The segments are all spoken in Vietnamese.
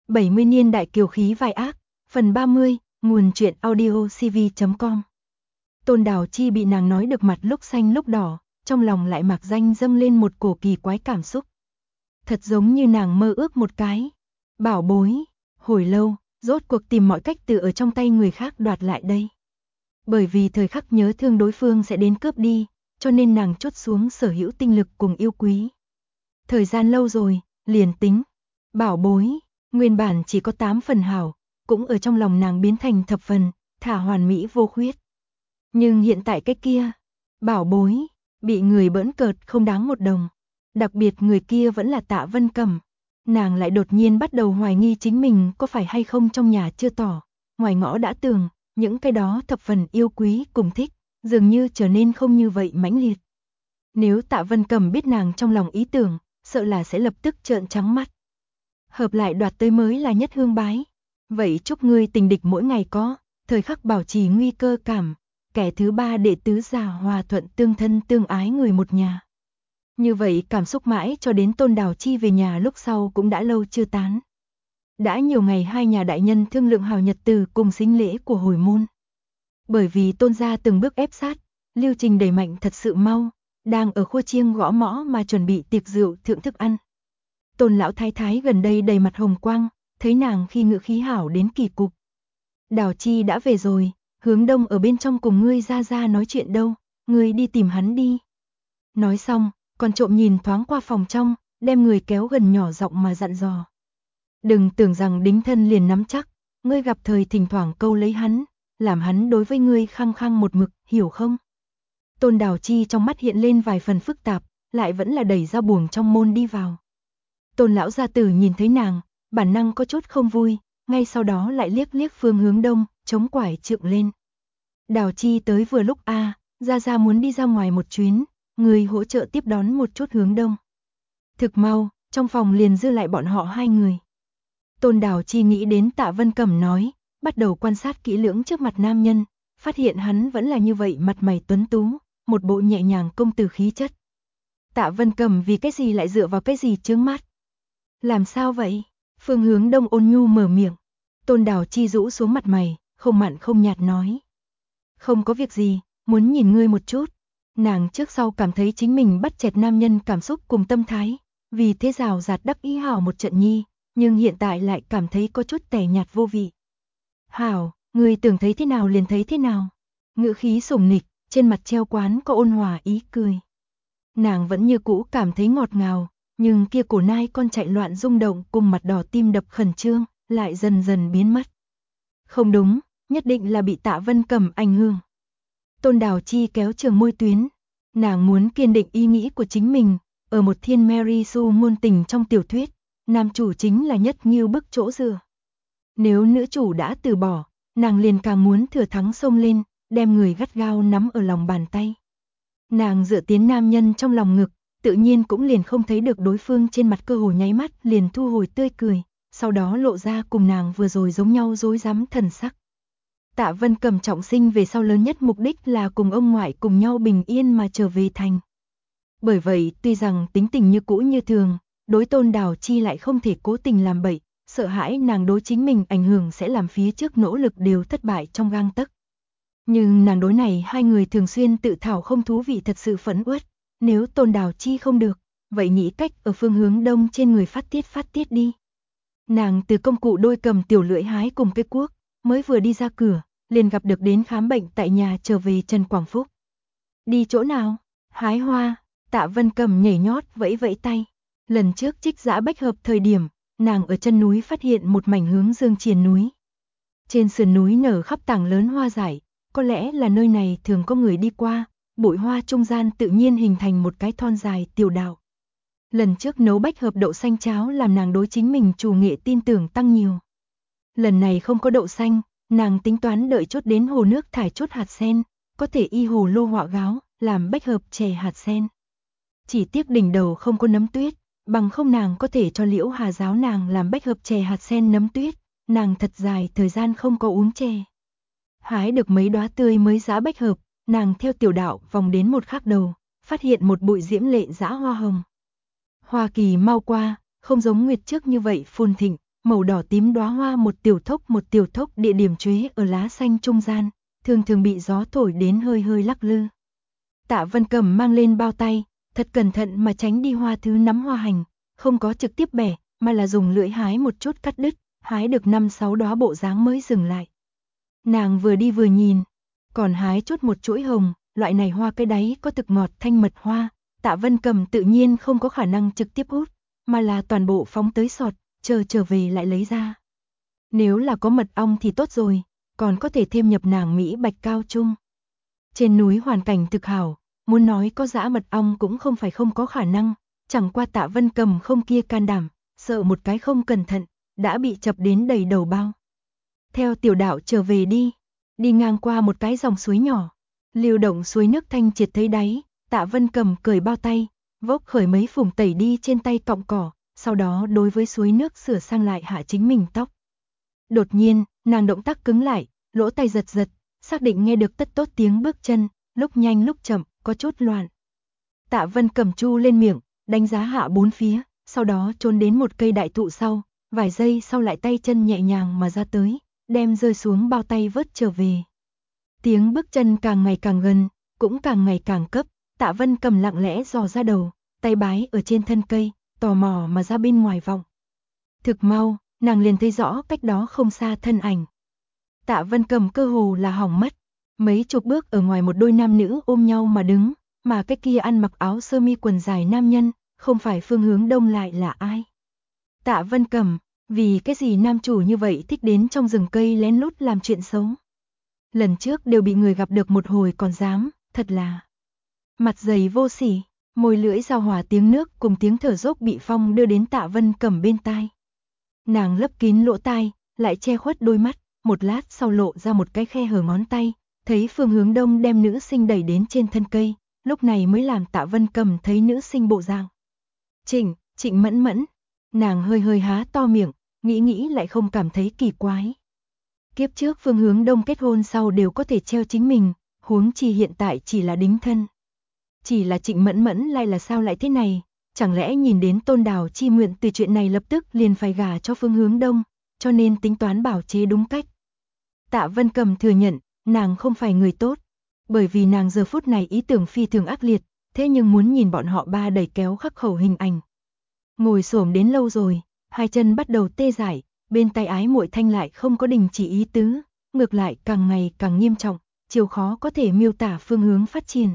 70 niên đại kiều khí vai ác, phần 30, nguồn truyện audio cv.com. Tôn Đào Chi bị nàng nói được mặt lúc xanh lúc đỏ, trong lòng lại mạc danh dâng lên một cổ kỳ quái cảm xúc. Thật giống như nàng mơ ước một cái bảo bối, hồi lâu, rốt cuộc tìm mọi cách từ ở trong tay người khác đoạt lại đây. Bởi vì thời khắc nhớ thương đối phương sẽ đến cướp đi, cho nên nàng chốt xuống sở hữu tinh lực cùng yêu quý. Thời gian lâu rồi, liền tính bảo bối nguyên bản chỉ có 8 phần hảo, cũng ở trong lòng nàng biến thành thập phần, thả hoàn mỹ vô khuyết. Nhưng hiện tại cái kia, bảo bối, bị người bỡn cợt không đáng một đồng. Đặc biệt người kia vẫn là Tạ Vân Cẩm. Nàng lại đột nhiên bắt đầu hoài nghi chính mình có phải hay không trong nhà chưa tỏ, ngoài ngõ đã tường, những cái đó thập phần yêu quý cùng thích, dường như trở nên không như vậy mãnh liệt. Nếu Tạ Vân Cẩm biết nàng trong lòng ý tưởng, sợ là sẽ lập tức trợn trắng mắt. Hợp lại đoạt tới mới là nhất hương bái. Vậy chúc ngươi tình địch mỗi ngày có, thời khắc bảo trì nguy cơ cảm, kẻ thứ ba đệ tứ già hòa thuận tương thân tương ái người một nhà. Như vậy cảm xúc mãi cho đến Tôn Đào Chi về nhà lúc sau cũng đã lâu chưa tán. Đã nhiều ngày hai nhà đại nhân thương lượng hào nhật từ cùng sính lễ của hồi môn. Bởi vì Tôn gia từng bước ép sát, lưu trình đẩy mạnh thật sự mau, đang ở khua chiêng gõ mõ mà chuẩn bị tiệc rượu thượng thức ăn. Tôn lão thái thái gần đây đầy mặt hồng quang, thấy nàng khi ngự khí hảo đến kỳ cục. Đào Chi đã về rồi, Hướng Đông ở bên trong cùng ngươi ra nói chuyện đâu, ngươi đi tìm hắn đi. Nói xong, còn trộm nhìn thoáng qua phòng trong, đem người kéo gần nhỏ giọng mà dặn dò. Đừng tưởng rằng đính thân liền nắm chắc, ngươi gặp thời thỉnh thoảng câu lấy hắn, làm hắn đối với ngươi khăng khăng một mực, hiểu không? Tôn Đào Chi trong mắt hiện lên vài phần phức tạp, lại vẫn là đẩy ra buồng trong môn đi vào. Tôn lão gia tử nhìn thấy nàng, bản năng có chút không vui, ngay sau đó lại liếc liếc phương Hướng Đông, chống quải trượng lên. Đào Chi tới vừa lúc gia muốn đi ra ngoài một chuyến, người hỗ trợ tiếp đón một chút Hướng Đông. Thực mau, trong phòng liền dư lại bọn họ hai người. Tôn Đào Chi nghĩ đến Tạ Vân Cẩm nói, bắt đầu quan sát kỹ lưỡng trước mặt nam nhân, phát hiện hắn vẫn là như vậy mặt mày tuấn tú, một bộ nhẹ nhàng công tử khí chất. Tạ Vân Cẩm vì cái gì lại dựa vào cái gì chướng mắt? Làm sao vậy? Phương Hướng Đông ôn nhu mở miệng. Tôn Đào Chi rũ xuống mặt mày, không mặn không nhạt nói. Không có việc gì, muốn nhìn ngươi một chút. Nàng trước sau cảm thấy chính mình bắt chẹt nam nhân cảm xúc cùng tâm thái, vì thế rào rạt đắc ý hảo một trận nhi, nhưng hiện tại lại cảm thấy có chút tẻ nhạt vô vị. Hảo, ngươi tưởng thấy thế nào liền thấy thế nào. Ngữ khí sủng nịch, trên mặt treo quán có ôn hòa ý cười. Nàng vẫn như cũ cảm thấy ngọt ngào, nhưng kia cổ nai con chạy loạn rung động cùng mặt đỏ tim đập khẩn trương, lại dần dần biến mất. Không đúng, nhất định là bị Tạ Vân Cẩm ảnh hưởng. Tôn Đào Chi kéo trường môi tuyến, nàng muốn kiên định ý nghĩ của chính mình, ở một thiên Mary Sue ngôn tình trong tiểu thuyết, nam chủ chính là nhất nghiêu bức chỗ dựa. Nếu nữ chủ đã từ bỏ, nàng liền càng muốn thừa thắng xông lên, đem người gắt gao nắm ở lòng bàn tay. Nàng dựa tiến nam nhân trong lòng ngực, tự nhiên cũng liền không thấy được đối phương trên mặt cơ hồ nháy mắt liền thu hồi tươi cười, sau đó lộ ra cùng nàng vừa rồi giống nhau rối rắm thần sắc. Tạ Vân Cẩm trọng sinh về sau lớn nhất mục đích là cùng ông ngoại cùng nhau bình yên mà trở về thành. Bởi vậy, tuy rằng tính tình như cũ như thường, đối Tôn Đào Chi lại không thể cố tình làm bậy, sợ hãi nàng đối chính mình ảnh hưởng sẽ làm phía trước nỗ lực đều thất bại trong gang tấc. Nhưng nàng đối này hai người thường xuyên tự thảo không thú vị thật sự phẫn uất, nếu Tôn Đào Chi không được, vậy nghĩ cách ở phương Hướng Đông trên người phát tiết đi. Nàng từ công cụ đôi cầm tiểu lưỡi hái cùng cây cuốc, mới vừa đi ra cửa, liền gặp được đến khám bệnh tại nhà trở về Trần Quảng Phúc. Đi chỗ nào? Hái hoa. Tạ Vân Cẩm nhảy nhót vẫy vẫy tay. Lần trước trích dã bách hợp thời điểm, nàng ở chân núi phát hiện một mảnh hướng dương triền núi. Trên sườn núi nở khắp tảng lớn hoa dại, có lẽ là nơi này thường có người đi qua, bụi hoa trung gian tự nhiên hình thành một cái thon dài tiểu đạo. Lần trước nấu bách hợp đậu xanh cháo làm nàng đối chính mình chủ nghệ tin tưởng tăng nhiều. Lần này không có đậu xanh, nàng tính toán đợi chốt đến hồ nước thải chút hạt sen, có thể y hồ lô họa gáo, làm bách hợp chè hạt sen. Chỉ tiếc đỉnh đầu không có nấm tuyết, bằng không nàng có thể cho Liễu Hà giáo nàng làm bách hợp chè hạt sen nấm tuyết, nàng thật dài thời gian không có uống chè. Hái được mấy đóa tươi mới giá bách hợp, nàng theo tiểu đạo vòng đến một khắc đầu, phát hiện một bụi diễm lệ dã hoa hồng. Hoa kỳ mau qua, không giống nguyệt trước như vậy phồn thịnh, màu đỏ tím đóa hoa một tiểu thốc địa điểm chuế ở lá xanh trung gian, thường thường bị gió thổi đến hơi hơi lắc lư. Tạ Vân Cầm mang lên bao tay, thật cẩn thận mà tránh đi hoa thứ nắm hoa hành, không có trực tiếp bẻ, mà là dùng lưỡi hái một chút cắt đứt, hái được 5-6 đóa bộ dáng mới dừng lại. Nàng vừa đi vừa nhìn, còn hái chút một chuỗi hồng, loại này hoa cái đáy có thực ngọt thanh mật hoa, Tạ Vân Cầm tự nhiên không có khả năng trực tiếp hút, mà là toàn bộ phóng tới sọt, chờ trở về lại lấy ra. Nếu là có mật ong thì tốt rồi, còn có thể thêm nhập nàng Mỹ bạch cao chung. Trên núi hoàn cảnh thực hảo, muốn nói có dã mật ong cũng không phải không có khả năng, chẳng qua Tạ Vân Cầm không kia can đảm, sợ một cái không cẩn thận, đã bị chập đến đầy đầu bao. Theo tiểu đạo trở về đi ngang qua một cái dòng suối nhỏ, lưu động suối nước thanh triệt thấy đáy, Tạ Vân Cầm cởi bao tay, vốc khởi mấy phùng tẩy đi trên tay cọng cỏ, sau đó đối với suối nước sửa sang lại hạ chính mình tóc. Đột nhiên, nàng động tác cứng lại, lỗ tai giật giật, xác định nghe được tất tốt tiếng bước chân, lúc nhanh lúc chậm, có chút loạn. Tạ Vân Cầm chu lên miệng, đánh giá hạ bốn phía, sau đó trốn đến một cây đại thụ sau, vài giây sau lại tay chân nhẹ nhàng mà ra tới, đem rơi xuống bao tay vớt trở về. Tiếng bước chân càng ngày càng gần, cũng càng ngày càng cấp, Tạ Vân Cầm lặng lẽ dò ra đầu, tay bái ở trên thân cây, tò mò mà ra bên ngoài vọng. Thực mau, nàng liền thấy rõ cách đó không xa thân ảnh. Tạ Vân Cầm cơ hồ là hỏng mất, mấy chục bước ở ngoài một đôi nam nữ ôm nhau mà đứng, mà cái kia ăn mặc áo sơ mi quần dài nam nhân, không phải Phương Hướng Đông lại là ai? Tạ Vân Cầm, vì cái gì nam chủ như vậy thích đến trong rừng cây lén lút làm chuyện xấu? Lần trước đều bị người gặp được một hồi còn dám, thật là mặt dày vô sỉ, môi lưỡi giao hòa tiếng nước cùng tiếng thở dốc bị phong đưa đến Tạ Vân Cầm bên tai. Nàng lấp kín lỗ tai, lại che khuất đôi mắt, một lát sau lộ ra một cái khe hở ngón tay, thấy Phương Hướng Đông đem nữ sinh đẩy đến trên thân cây, lúc này mới làm Tạ Vân Cầm thấy nữ sinh bộ dạng. Trịnh Mẫn Mẫn, nàng hơi hơi há to miệng, nghĩ lại không cảm thấy kỳ quái. Kiếp trước Phương Hướng Đông kết hôn sau đều có thể treo chính mình, huống chi hiện tại chỉ là đính thân. Chỉ là Trịnh Mẫn Mẫn lại là sao lại thế này, chẳng lẽ nhìn đến Tôn Đào Chi nguyện từ chuyện này lập tức liền phải gả cho Phương Hướng Đông, cho nên tính toán bảo chế đúng cách. Tạ Vân Cầm thừa nhận, nàng không phải người tốt, bởi vì nàng giờ phút này ý tưởng phi thường ác liệt, thế nhưng muốn nhìn bọn họ ba đẩy kéo khắc khẩu hình ảnh. Ngồi xổm đến lâu rồi, hai chân bắt đầu tê dại, bên tai ái muội thanh lại không có đình chỉ ý tứ, ngược lại càng ngày càng nghiêm trọng, chiều khó có thể miêu tả phương hướng phát triển.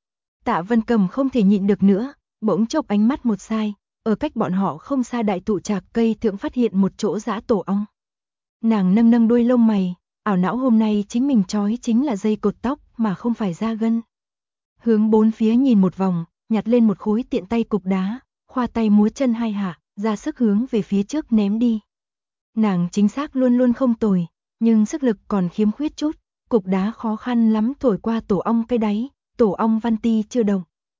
Tạ Vân Cầm không thể nhịn được nữa, bỗng chốc ánh mắt một sai, ở cách bọn họ không xa đại thụ trạc cây thượng phát hiện một chỗ dã tổ ong. Nàng nâng đuôi lông mày, ảo não hôm nay chính mình trói chính là dây cột tóc mà không phải da gân. Hướng bốn phía nhìn một vòng, nhặt lên một khối tiện tay cục đá, khoa tay múa chân hai hạ, ra sức hướng về phía trước ném đi. Nàng chính xác luôn luôn không tồi, nhưng sức lực còn khiếm khuyết chút, cục đá khó khăn lắm thổi qua tổ ong cái đáy, tổ ong văn ti chưa động.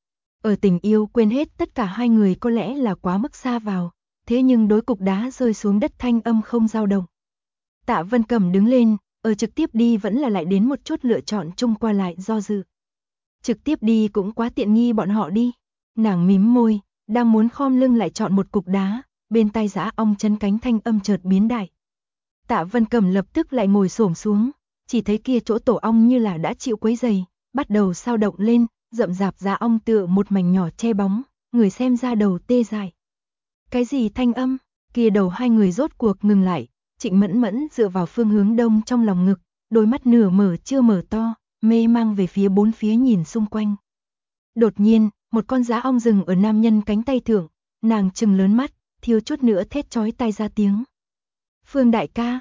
Ở tình yêu quên hết tất cả hai người có lẽ là quá mức xa vào, thế nhưng đối cục đá rơi xuống đất thanh âm không dao động. Tạ Vân Cầm đứng lên, ở trực tiếp đi vẫn là lại đến một chút lựa chọn chung qua lại do dự. Trực tiếp đi cũng quá tiện nghi bọn họ đi. Nàng mím môi, đang muốn khom lưng lại chọn một cục đá, bên tai dã ong chấn cánh thanh âm chợt biến đại. Tạ Vân Cầm lập tức lại ngồi xổm xuống, chỉ thấy kia chỗ tổ ong như là đã chịu quấy giày, bắt đầu sao động lên, rậm rạp dã ong tựa một mảnh nhỏ che bóng, người xem ra đầu tê dại. Cái gì thanh âm? Kia đầu hai người rốt cuộc ngừng lại, Trịnh Mẫn Mẫn dựa vào Phương Hướng Đông trong lòng ngực, đôi mắt nửa mở chưa mở to, mê mang về phía bốn phía nhìn xung quanh. Đột nhiên, một con dã ong dừng ở nam nhân cánh tay thượng, nàng trừng lớn mắt, thiếu chút nữa thét chói tai ra tiếng. Phương đại ca,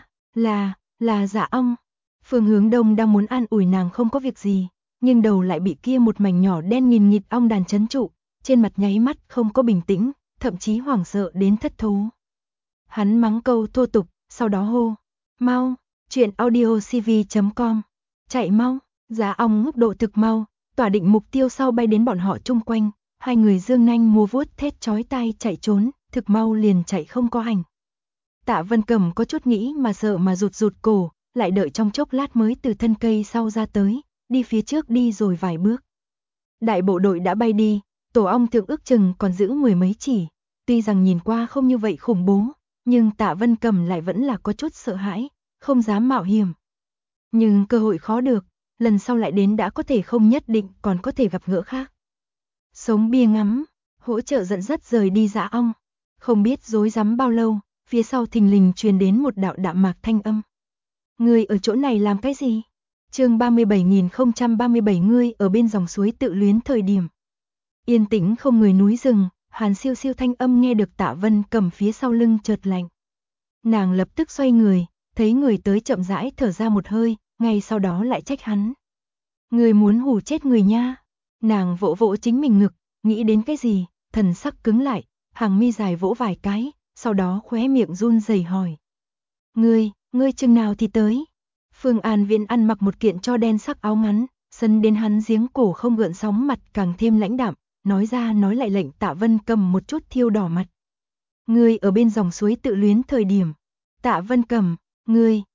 là dã ong. Phương Hướng Đông đang muốn an ủi nàng không có việc gì, nhưng đầu lại bị kia một mảnh nhỏ đen nghìn nghịt ong đàn trấn trụ, trên mặt nháy mắt không có bình tĩnh, thậm chí hoảng sợ đến thất thố. Hắn mắng câu thô tục, sau đó hô, mau, chuyện audiocv.com, chạy mau, dã ong ngốc độ thực mau, tỏa định mục tiêu sau bay đến bọn họ chung quanh, hai người dương nanh múa vuốt thét chói tai chạy trốn, thực mau liền chạy không có ảnh. Tạ Vân Cầm có chút nghĩ mà sợ mà rụt cổ, lại đợi trong chốc lát mới từ thân cây sau ra tới, đi phía trước đi rồi vài bước. Đại bộ đội đã bay đi, tổ ong thượng ước chừng còn giữ mười mấy chỉ, tuy rằng nhìn qua không như vậy khủng bố, nhưng Tạ Vân Cầm lại vẫn là có chút sợ hãi, không dám mạo hiểm. Nhưng cơ hội khó được, lần sau lại đến đã có thể không nhất định còn có thể gặp gỡ khác. Sống bia ngắm, hỗ trợ dẫn dắt rời đi dã ong. Không biết rối rắm bao lâu, phía sau thình lình truyền đến một đạo đạm mạc thanh âm. Ngươi ở chỗ này làm cái gì? Chương 37037 ngươi ở bên dòng suối tự luyến thời điểm. Yên tĩnh không người núi rừng, Hàn Siêu Siêu thanh âm nghe được Tạ Vân Cầm phía sau lưng chợt lạnh. Nàng lập tức xoay người, thấy người tới chậm rãi thở ra một hơi, ngay sau đó lại trách hắn. Ngươi muốn hù chết người nha. Nàng vỗ vỗ chính mình ngực, nghĩ đến cái gì, thần sắc cứng lại, hàng mi dài vỗ vài cái, sau đó khóe miệng run rẩy hỏi. Ngươi chừng nào thì tới? Phương An Viễn ăn mặc một kiện cho đen sắc áo ngắn, sấn đến hắn giếng cổ không gợn sóng mặt càng thêm lãnh đạm, nói ra nói lại lệnh Tạ Vân Cầm một chút thiêu đỏ mặt. Ngươi ở bên dòng suối tự luyến thời điểm. Tạ Vân Cầm, ngươi.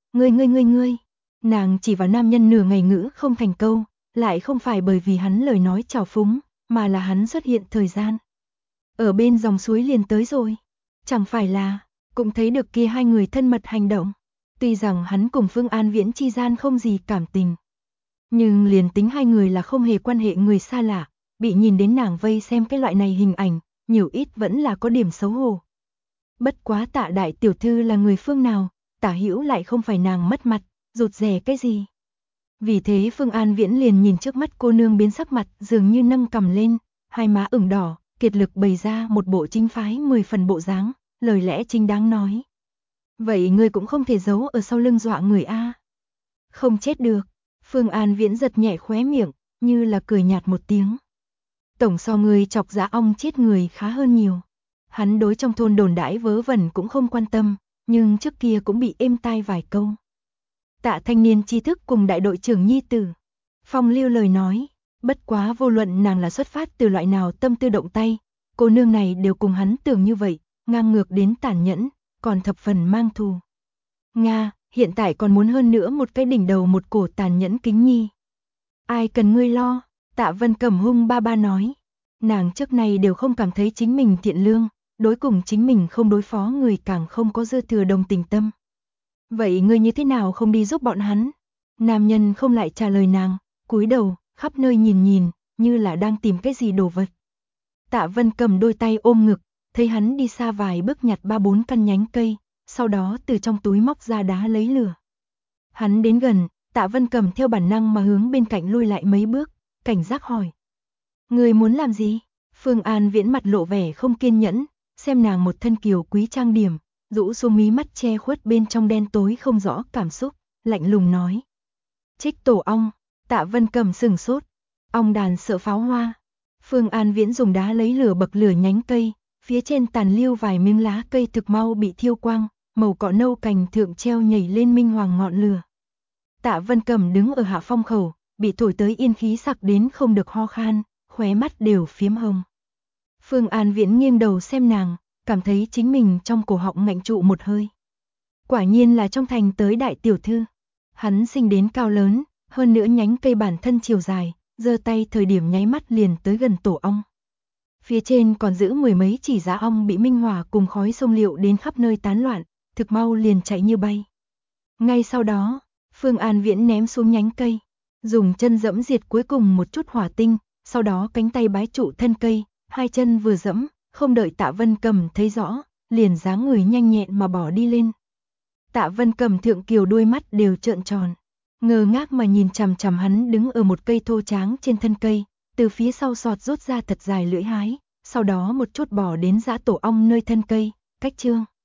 Nàng chỉ vào nam nhân nửa ngày ngữ không thành câu, lại không phải bởi vì hắn lời nói trào phúng, mà là hắn xuất hiện thời gian. Ở bên dòng suối liền tới rồi. Chẳng phải là, cũng thấy được kia hai người thân mật hành động. Tuy rằng hắn cùng Phương An Viễn chi gian không gì cảm tình. Nhưng liền tính hai người là không hề quan hệ người xa lạ, bị nhìn đến nàng vây xem cái loại này hình ảnh, nhiều ít vẫn là có điểm xấu hổ. Bất quá Tạ đại tiểu thư là người phương nào, Tả Hữu lại không phải nàng mất mặt, rụt rè cái gì. Vì thế Phương An Viễn liền nhìn trước mắt cô nương biến sắc mặt dường như nâng cầm lên, hai má ửng đỏ, kiệt lực bày ra một bộ chính phái 10 phần bộ dáng, lời lẽ chính đáng nói. Vậy ngươi cũng không thể giấu ở sau lưng dọa người a. Không chết được. Phương An Viễn giật nhẹ khóe miệng, như là cười nhạt một tiếng. Tổng so ngươi chọc dã ong chết người khá hơn nhiều. Hắn đối trong thôn đồn đãi vớ vẩn cũng không quan tâm, nhưng trước kia cũng bị êm tai vài câu. Tạ thanh niên tri thức cùng đại đội trưởng nhi tử. Phong lưu lời nói, bất quá vô luận nàng là xuất phát từ loại nào tâm tư động tay, cô nương này đều cùng hắn tưởng như vậy, ngang ngược đến tàn nhẫn, còn thập phần mang thù. Nga, hiện tại còn muốn hơn nữa một cái đỉnh đầu một cổ tàn nhẫn kính nhi. Ai cần ngươi lo, Tạ Vân Cầm hung ba ba nói. Nàng trước này đều không cảm thấy chính mình thiện lương, đối cùng chính mình không đối phó người càng không có dư thừa đồng tình tâm. Vậy ngươi như thế nào không đi giúp bọn hắn? Nam nhân không lại trả lời nàng, cúi đầu, khắp nơi nhìn nhìn, như là đang tìm cái gì đồ vật. Tạ Vân Cầm đôi tay ôm ngực, thấy hắn đi xa vài bước nhặt 3-4 căn nhánh cây, sau đó từ trong túi móc ra đá lấy lửa. Hắn đến gần, Tạ Vân Cầm theo bản năng mà hướng bên cạnh lui lại mấy bước, cảnh giác hỏi. Người muốn làm gì? Phương An Viễn mặt lộ vẻ không kiên nhẫn, xem nàng một thân kiều quý trang điểm, rũ xuống mí mắt che khuất bên trong đen tối không rõ cảm xúc, lạnh lùng nói. Trích tổ ong. Tạ Vân Cầm sừng sốt. Ong đàn sợ pháo hoa. Phương An Viễn dùng đá lấy lửa bậc lửa nhánh cây, phía trên tàn lưu vài miếng lá cây thực mau bị thiêu quang, màu cọ nâu cành thượng treo nhảy lên minh hoàng ngọn lửa. Tạ Vân Cầm đứng ở hạ phong khẩu, bị thổi tới yên khí sặc đến không được ho khan, khóe mắt đều phiếm hồng. Phương An Viễn nghiêng đầu xem nàng, cảm thấy chính mình trong cổ họng ngạnh trụ một hơi. Quả nhiên là trong thành tới đại tiểu thư. Hắn sinh đến cao lớn, hơn nữa nhánh cây bản thân chiều dài, giơ tay thời điểm nháy mắt liền tới gần tổ ong. Phía trên còn giữ mười mấy chỉ dã ong bị minh hỏa cùng khói xông liệu đến khắp nơi tán loạn, thực mau liền chạy như bay. Ngay sau đó, Phương An Viễn ném xuống nhánh cây, dùng chân dẫm diệt cuối cùng một chút hỏa tinh, sau đó cánh tay bái trụ thân cây, hai chân vừa dẫm, không đợi Tạ Vân Cầm thấy rõ, liền dáng người nhanh nhẹn mà bỏ đi lên. Tạ Vân Cầm thượng kiều đôi mắt đều trợn tròn, ngơ ngác mà nhìn chằm chằm hắn đứng ở một cây thô tráng trên thân cây, từ phía sau sọt rút ra thật dài lưỡi hái, sau đó một chút bỏ đến dã tổ ong nơi thân cây, cách chương.